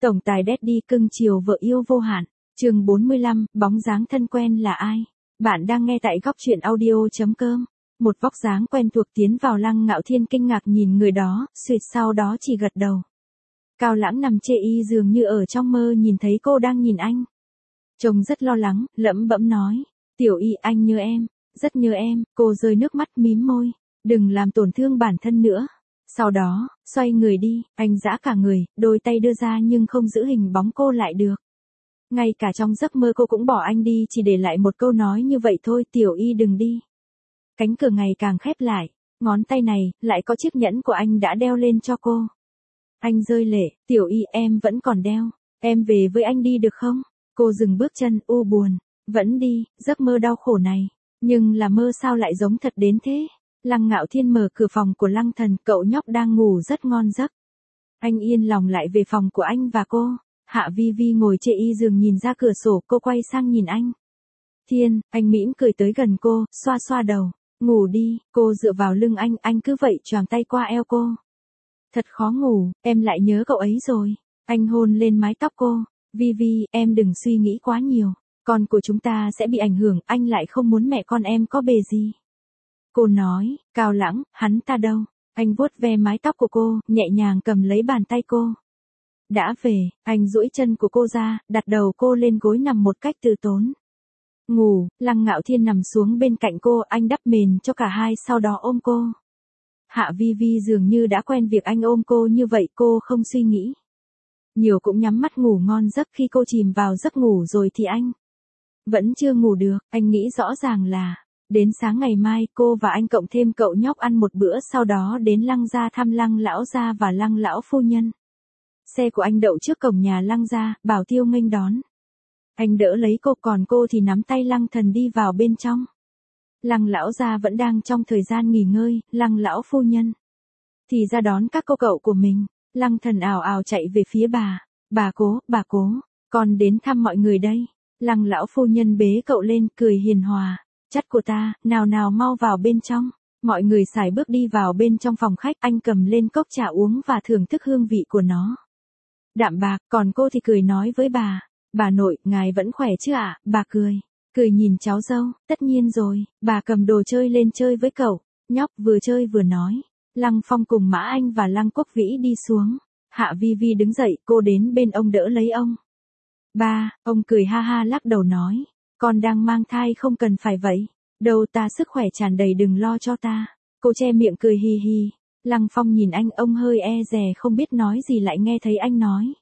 Tổng tài Daddy cưng chiều vợ yêu vô hạn. Chương 45, bóng dáng thân quen là ai? Bạn đang nghe tại góc truyện audio.com. Một vóc dáng quen thuộc tiến vào Lăng Ngạo Thiên kinh ngạc nhìn người đó, suýt sau đó chỉ gật đầu. Cao Lãng nằm chê y dường như ở trong mơ nhìn thấy cô đang nhìn anh. Trông rất lo lắng, lẩm bẩm nói. Tiểu Y, anh nhớ em, rất nhớ em. Cô rơi nước mắt mím môi. Đừng làm tổn thương bản thân nữa. Sau đó, xoay người đi, anh giã cả người, đôi tay đưa ra nhưng không giữ hình bóng cô lại được. Ngay cả trong giấc mơ cô cũng bỏ anh đi chỉ để lại một câu nói như vậy thôi, Tiểu Y đừng đi. Cánh cửa ngày càng khép lại, ngón tay này, lại có chiếc nhẫn của anh đã đeo lên cho cô. Anh rơi lệ, Tiểu Y em vẫn còn đeo, em về với anh đi được không? Cô dừng bước chân, u buồn, vẫn đi, giấc mơ đau khổ này, nhưng là mơ sao lại giống thật đến thế? Lăng Ngạo Thiên mở cửa phòng của Lăng Thần, cậu nhóc đang ngủ rất ngon giấc. Anh yên lòng lại về phòng của anh và cô. Hạ Vi Vi ngồi chê y giường nhìn ra cửa sổ, cô quay sang nhìn anh. Thiên, anh mỉm cười tới gần cô, xoa xoa đầu. Ngủ đi, cô dựa vào lưng anh cứ vậy choàng tay qua eo cô. Thật khó ngủ, em lại nhớ cậu ấy rồi. Anh hôn lên mái tóc cô. Vi Vi, em đừng suy nghĩ quá nhiều. Con của chúng ta sẽ bị ảnh hưởng, anh lại không muốn mẹ con em có bề gì. Cô nói, Cao Lãng, hắn ta đâu? Anh vuốt ve mái tóc của cô, nhẹ nhàng cầm lấy bàn tay cô. Đã về, anh duỗi chân của cô ra, đặt đầu cô lên gối nằm một cách từ tốn. Ngủ, Lăng Ngạo Thiên nằm xuống bên cạnh cô, anh đắp mền cho cả hai sau đó ôm cô. Hạ Vi Vi dường như đã quen việc anh ôm cô như vậy, cô không suy nghĩ nhiều cũng nhắm mắt ngủ ngon giấc. Khi cô chìm vào giấc ngủ rồi thì anh vẫn chưa ngủ được, anh nghĩ rõ ràng là đến sáng ngày mai cô và anh cộng thêm cậu nhóc ăn một bữa, sau đó đến Lăng gia thăm Lăng lão gia và Lăng lão phu nhân. Xe của anh đậu trước cổng nhà Lăng gia, Bảo Tiêu nghênh đón. Anh đỡ lấy cô, còn cô thì nắm tay Lăng Thần đi vào bên trong. Lăng lão gia vẫn đang trong thời gian nghỉ ngơi, Lăng lão phu nhân thì ra đón các cô cậu của mình. Lăng Thần ào ào chạy về phía bà cố, con đến thăm mọi người đây. Lăng lão phu nhân bế cậu lên, cười hiền hòa. Chắt của ta, nào nào mau vào bên trong. Mọi người sải bước đi vào bên trong phòng khách, anh cầm lên cốc trà uống và thưởng thức hương vị của nó. Đạm bạc, còn cô thì cười nói với bà nội, ngài vẫn khỏe chứ ạ? Bà cười nhìn cháu dâu, tất nhiên rồi, bà cầm đồ chơi lên chơi với cậu. Nhóc vừa chơi vừa nói. Lăng Phong cùng Mã Anh và Lăng Quốc Vĩ đi xuống. Hạ Vi Vi đứng dậy, cô đến bên ông đỡ lấy ông. Ba, ông cười ha ha lắc đầu nói. Con đang mang thai không cần phải vậy. Đâu ta sức khỏe tràn đầy, đừng lo cho ta. Cô che miệng cười hi hi. Lăng Phong nhìn anh, ông hơi e dè không biết nói gì, lại nghe thấy anh nói.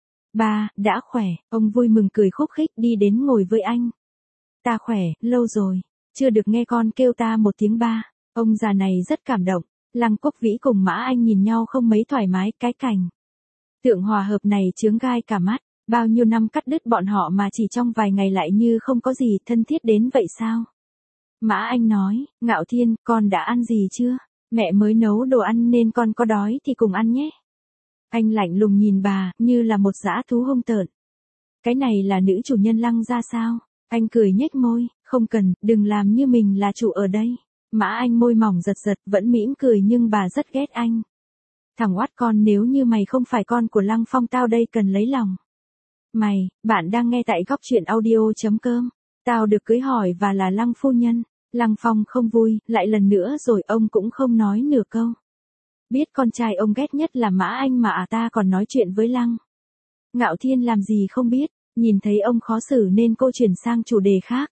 Ba, đã khỏe, ông vui mừng cười khúc khích đi đến ngồi với anh. Ta khỏe, lâu rồi, chưa được nghe con kêu ta một tiếng ba. Ông già này rất cảm động. Lăng Quốc Vĩ cùng Mã Anh nhìn nhau không mấy thoải mái, cái cảnh tượng hòa hợp này chướng gai cả mắt. Bao nhiêu năm cắt đứt bọn họ mà chỉ trong vài ngày lại như không có gì, thân thiết đến vậy sao? Mã Anh nói, Ngạo Thiên, con đã ăn gì chưa? Mẹ mới nấu đồ ăn nên con có đói thì cùng ăn nhé. Anh lạnh lùng nhìn bà, như là một dã thú hung tợn. Cái này là nữ chủ nhân Lăng gia sao? Anh cười nhếch môi, không cần, đừng làm như mình là chủ ở đây. Mã Anh môi mỏng giật giật, vẫn mỉm cười nhưng bà rất ghét anh. Thằng oát con, nếu như mày không phải con của Lăng Phong tao đây cần lấy lòng. Mày, bạn đang nghe tại góc truyện audio.com. Tao được cưới hỏi và là Lăng phu nhân. Lăng Phong không vui, lại lần nữa rồi ông cũng không nói nửa câu. Biết con trai ông ghét nhất là Mã Anh mà ta còn nói chuyện với Lăng Ngạo Thiên làm gì không biết, nhìn thấy ông khó xử nên cô chuyển sang chủ đề khác.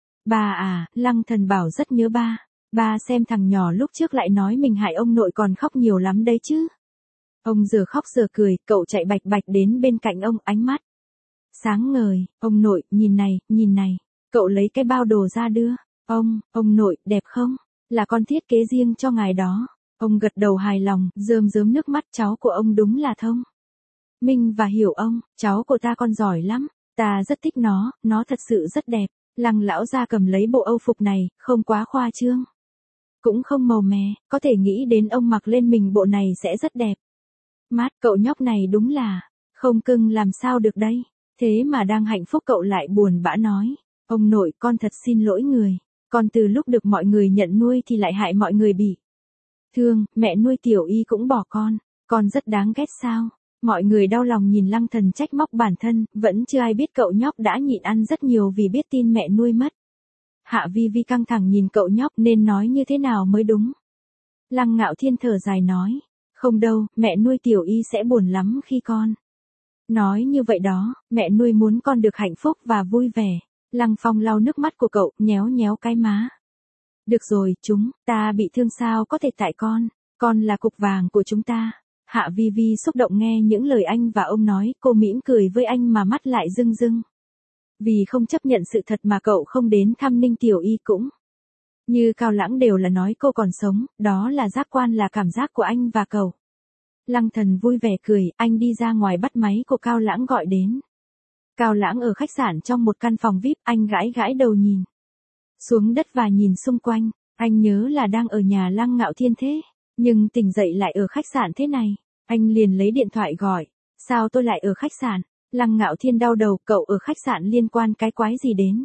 Bà à, Lăng Thần bảo rất nhớ ba. Ba xem thằng nhỏ lúc trước lại nói mình hại ông nội còn khóc nhiều lắm đấy chứ. Ông giờ khóc giờ cười, cậu chạy bạch bạch đến bên cạnh ông, ánh mắt sáng ngời. Ông nội, nhìn này. Cậu lấy cái bao đồ ra đưa. Ông nội, đẹp không? Là con thiết kế riêng cho ngài đó. Ông gật đầu hài lòng, rơm rớm nước mắt. Cháu của ông đúng là thông minh và hiểu ông. Cháu của ta con giỏi lắm. Ta rất thích nó thật sự rất đẹp. Lăng lão gia cầm lấy bộ âu phục này, không quá khoa trương, cũng không màu mè, có thể nghĩ đến ông mặc lên mình bộ này sẽ rất đẹp. Mát, cậu nhóc này đúng là không cưng làm sao được đây. Thế mà đang hạnh phúc cậu lại buồn bã nói. Ông nội, con thật xin lỗi người. Con từ lúc được mọi người nhận nuôi thì lại hại mọi người bị thương. Mẹ nuôi Tiểu Y cũng bỏ con rất đáng ghét sao? Mọi người đau lòng nhìn Lăng Thần trách móc bản thân, vẫn chưa ai biết cậu nhóc đã nhịn ăn rất nhiều vì biết tin mẹ nuôi mất. Hạ Vi Vi căng thẳng nhìn cậu nhóc nên nói như thế nào mới đúng. Lăng Ngạo Thiên thở dài nói, không đâu, mẹ nuôi Tiểu Y sẽ buồn lắm khi con. Nói như vậy đó, mẹ nuôi muốn con được hạnh phúc và vui vẻ. Lăng Phong lau nước mắt của cậu, nhéo nhéo cái má. Được rồi, chúng ta bị thương sao có thể tại con là cục vàng của chúng ta. Hạ Vi Vi xúc động nghe những lời anh và ông nói, cô mỉm cười với anh mà mắt lại rưng rưng. Vì không chấp nhận sự thật mà cậu không đến thăm Ninh Tiểu Y cũng. Như Cao Lãng đều là nói cô còn sống, đó là giác quan là cảm giác của anh và cậu. Lăng Thần vui vẻ cười, anh đi ra ngoài bắt máy của Cao Lãng gọi đến. Cao Lãng ở khách sạn trong một căn phòng VIP, anh gãi gãi đầu nhìn xuống đất và nhìn xung quanh, anh nhớ là đang ở nhà Lăng Ngạo Thiên thế, nhưng tỉnh dậy lại ở khách sạn thế này. Anh liền lấy điện thoại gọi, sao tôi lại ở khách sạn? Lăng Ngạo Thiên đau đầu, cậu ở khách sạn liên quan cái quái gì đến?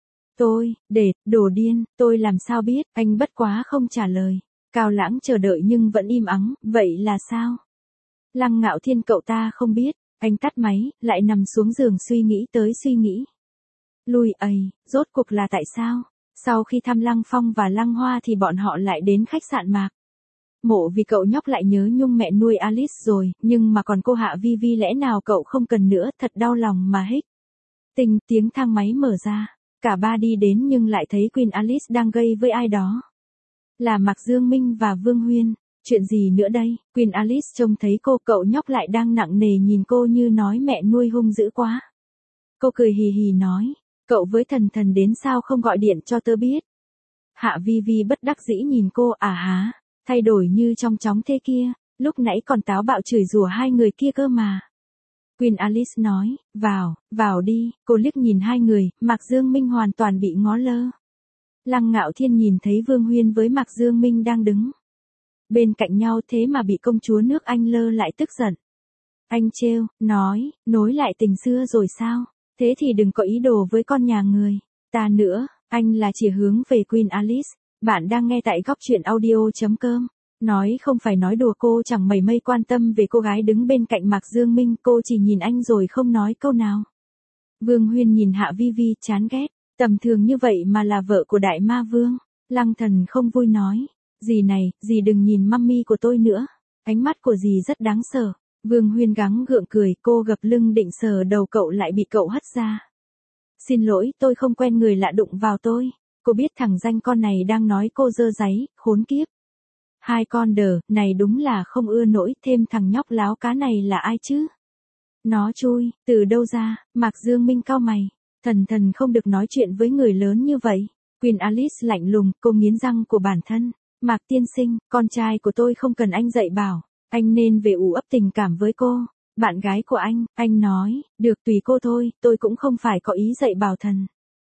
Đồ điên, tôi làm sao biết, anh bất quá không trả lời. Cao Lãng chờ đợi nhưng vẫn im ắng, vậy là sao? Lăng Ngạo Thiên cậu ta không biết, anh tắt máy, lại nằm xuống giường suy nghĩ tới suy nghĩ. Rốt cuộc là tại sao? Sau khi thăm Lăng Phong và Lăng Hoa thì bọn họ lại đến khách sạn Mạc Mộ vì cậu nhóc lại nhớ nhung mẹ nuôi Alice rồi, nhưng mà còn cô Hạ Vi Vi lẽ nào cậu không cần nữa, thật đau lòng mà hích. Tiếng thang máy mở ra, cả ba đi đến nhưng lại thấy Queen Alice đang gây với ai đó. Là Mạc Dương Minh và Vương Huyên, chuyện gì nữa đây? Queen Alice trông thấy cậu nhóc lại đang nặng nề nhìn cô như nói mẹ nuôi hung dữ quá. Cô cười hì hì nói, cậu với thần thần đến sao không gọi điện cho tớ biết. Hạ Vi Vi bất đắc dĩ nhìn cô, há, thay đổi như trong chóng thế kia, lúc nãy còn táo bạo chửi rủa hai người kia cơ mà. Queen Alice nói, vào đi, cô liếc nhìn hai người, Mạc Dương Minh hoàn toàn bị ngó lơ. Lăng Ngạo Thiên nhìn thấy Vương Huyên với Mạc Dương Minh đang đứng bên cạnh nhau thế mà bị công chúa nước Anh lơ lại tức giận. Anh trêu, nói, nối lại tình xưa rồi sao? Thế thì đừng có ý đồ với con nhà người ta nữa, anh là chỉ hướng về Queen Alice. Bạn đang nghe tại góc truyện audio.com. Nói không phải nói đùa, cô chẳng mảy may quan tâm về cô gái đứng bên cạnh Mạc Dương Minh, cô chỉ nhìn anh rồi không nói câu nào. Vương Huyên nhìn Hạ Vi Vi chán ghét, tầm thường như vậy mà là vợ của Đại Ma Vương. Lăng Thần không vui nói, dì đừng nhìn mummy của tôi nữa, ánh mắt của dì rất đáng sợ. Vương Huyên gắng gượng cười, cô gập lưng định sờ đầu cậu lại bị cậu hất ra. Xin lỗi, tôi không quen người lạ đụng vào tôi. Cô biết thằng danh con này đang nói cô dơ dáy, khốn kiếp. Hai con đờ, này đúng là không ưa nổi, thêm thằng nhóc láo cá này là ai chứ? Nó chui, từ đâu ra? Mạc Dương Minh cau mày. Thần không được nói chuyện với người lớn như vậy. Queen Alice lạnh lùng, cô nghiến răng của bản thân. Mạc tiên sinh, con trai của tôi không cần anh dạy bảo. Anh nên về ủ ấp tình cảm với cô. Bạn gái của anh nói, được tùy cô thôi, tôi cũng không phải có ý dạy bảo thần,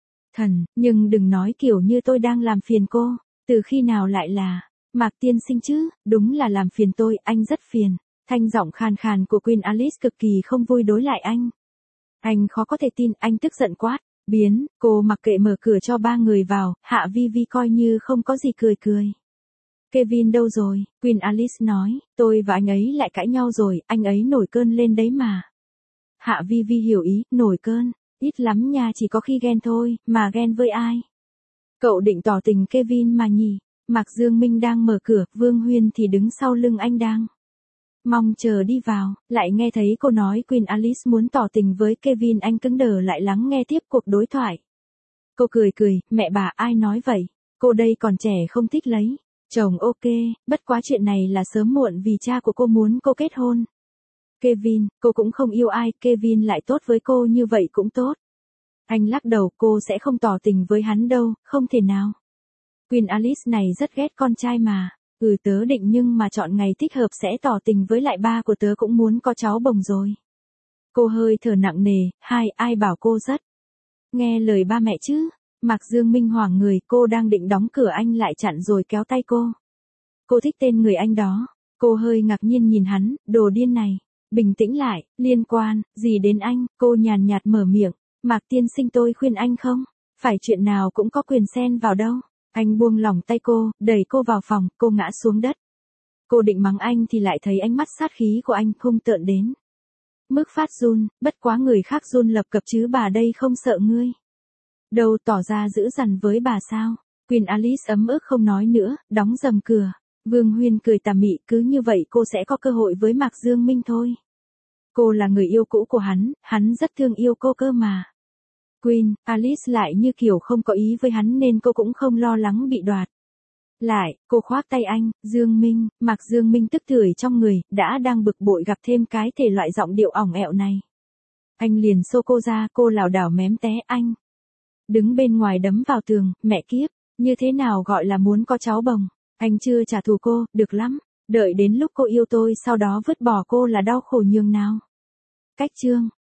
nhưng đừng nói kiểu như tôi đang làm phiền cô. Từ khi nào lại là Mạc tiên sinh chứ? Đúng là làm phiền tôi, anh rất phiền. Thanh giọng khàn khàn của Queen Alice cực kỳ không vui đối lại anh. Anh khó có thể tin, anh tức giận quát, biến, cô mặc kệ mở cửa cho ba người vào, Hạ Vi Vi coi như không có gì cười. Kevin đâu rồi? Queen Alice nói, tôi và anh ấy lại cãi nhau rồi, anh ấy nổi cơn lên đấy mà. Hạ Vi Vi hiểu ý, nổi cơn, ít lắm nha, chỉ có khi ghen thôi, mà ghen với ai? Cậu định tỏ tình Kevin mà nhỉ? Mạc Dương Minh đang mở cửa, Vương Huyên thì đứng sau lưng anh đang mong chờ đi vào, lại nghe thấy cô nói Queen Alice muốn tỏ tình với Kevin, anh cứng đờ lại lắng nghe tiếp cuộc đối thoại. Cô cười, mẹ bà, ai nói vậy? Cô đây còn trẻ không thích lấy chồng, ok, bất quá chuyện này là sớm muộn vì cha của cô muốn cô kết hôn. Kevin, cô cũng không yêu ai, Kevin lại tốt với cô như vậy cũng tốt. Anh lắc đầu, cô sẽ không tỏ tình với hắn đâu, không thể nào. Queen Alice này rất ghét con trai mà. Tớ định nhưng mà chọn ngày thích hợp sẽ tỏ tình với lại ba của tớ cũng muốn có cháu bồng rồi. Cô hơi thở nặng nề, ai bảo cô rất nghe lời ba mẹ chứ? Mạc Dương Minh hoảng người, cô đang định đóng cửa anh lại chặn rồi kéo tay cô. Cô thích tên người anh đó. Cô hơi ngạc nhiên nhìn hắn, đồ điên này. Bình tĩnh lại, liên quan gì đến anh? Cô nhàn nhạt mở miệng, Mạc tiên sinh tôi khuyên anh không, phải chuyện nào cũng có quyền xen vào đâu. Anh buông lỏng tay cô, đẩy cô vào phòng, cô ngã xuống đất. Cô định mắng anh thì lại thấy ánh mắt sát khí của anh hung tợn đến. Mức phát run, bất quá người khác run lập cập chứ bà đây không sợ ngươi. Đâu tỏ ra dữ dằn với bà sao. Queen Alice ấm ức không nói nữa, đóng rầm cửa. Vương Huyên cười tà mị, cứ như vậy cô sẽ có cơ hội với Mạc Dương Minh thôi. Cô là người yêu cũ của hắn rất thương yêu cô cơ mà. Queen Alice lại như kiểu không có ý với hắn nên cô cũng không lo lắng bị đoạt. Lại, cô khoác tay anh, Dương Minh, Mạc Dương Minh tức tưởi trong người, đã đang bực bội gặp thêm cái thể loại giọng điệu ỏng ẹo này. Anh liền xô cô ra, cô lảo đảo mém té anh. Đứng bên ngoài đấm vào tường, mẹ kiếp, như thế nào gọi là muốn có cháu bồng. Anh chưa trả thù cô, được lắm, đợi đến lúc cô yêu tôi sau đó vứt bỏ cô là đau khổ nhường nào. Cách chương